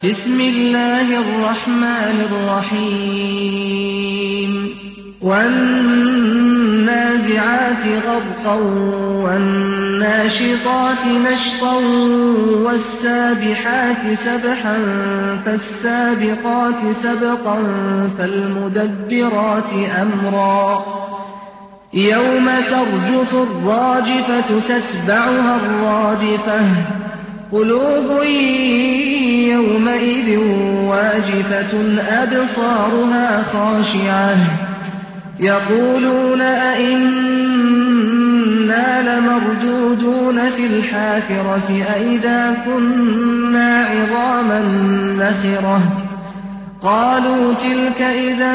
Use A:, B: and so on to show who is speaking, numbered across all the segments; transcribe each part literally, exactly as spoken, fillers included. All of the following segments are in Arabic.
A: بسم الله الرحمن الرحيم والنازعات غرقا والناشطات نشطا والسابحات سبحا فالسابقات سبقا فالمدبرات أمرا يوم ترجف الراجفة تتبعها الرادفة قلوب يومئذ واجفة أبصارها خاشعة يقولون أئنا لمردودون في الحافرة أئذا كنا عظاما نخرة قالوا تلك إذا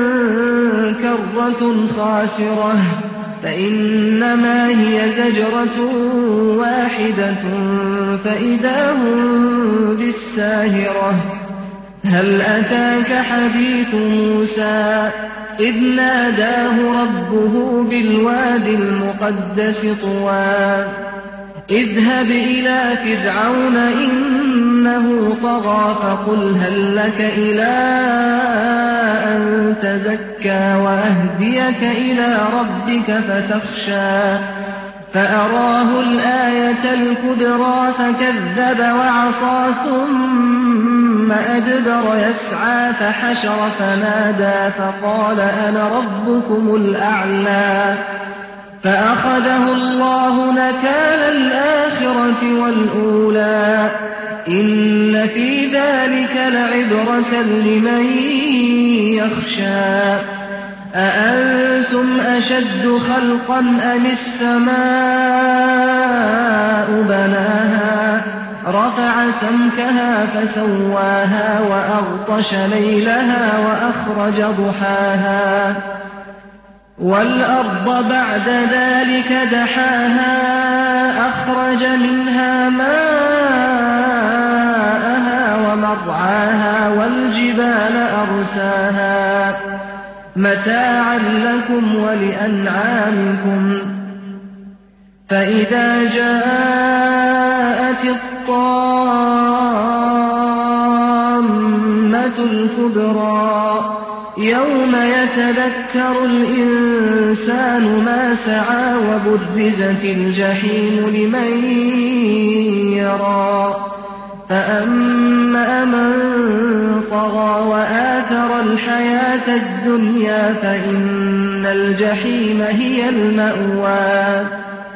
A: كرة خاسرة فإنما هي زجرة واحدة فإذا هم بالساهرة هل أتاك حديث موسى إذ ناداه ربه بالواد المقدس طوى اذهب إلى فرعون إنه طغى فقل هل لك إلى أن تزكى وأهديك إلى ربك فتخشى فأراه الآية الكبرى فكذب وعصى ثم أدبر يسعى فحشر فنادى فقال أنا ربكم الأعلى فأخذه الله نكال الآخرة والأولى إن في ذلك لعبرة لمن يخشى أأنتم أشد خلقا أم السماء بناها رفع سمكها فسواها وأغطش ليلها وأخرج ضحاها والأرض بعد ذلك دحاها أخرج منها ماءها ومرعاها والجبال أرساها متاعا لكم ولأنعامكم فإذا جاءت الطامة الكبرى يوم يتذكر الإنسان ما سعى وبرزت الجحيم لمن يرى فأما من طغى وآثر الحياة الدنيا فإن الجحيم هي المأوى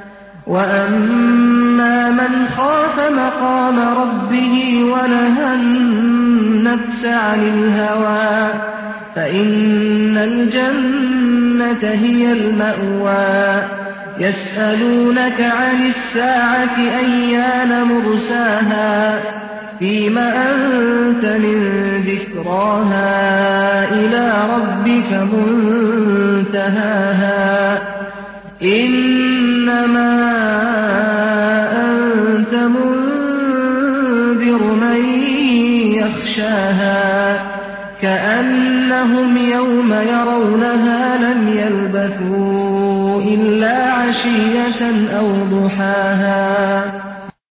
A: وأما من خاف مقام ربه ونهى النفس عن الهوى فإن الجنة هي المأوى يسألونك عن الساعة أيان مرساها فيم أنت من ذكراها إلى ربك منتهاها إنما أنت منذر من يخشاها كأنهم يوم يرونها لم يلبثوا إلا عشية أو ضحاها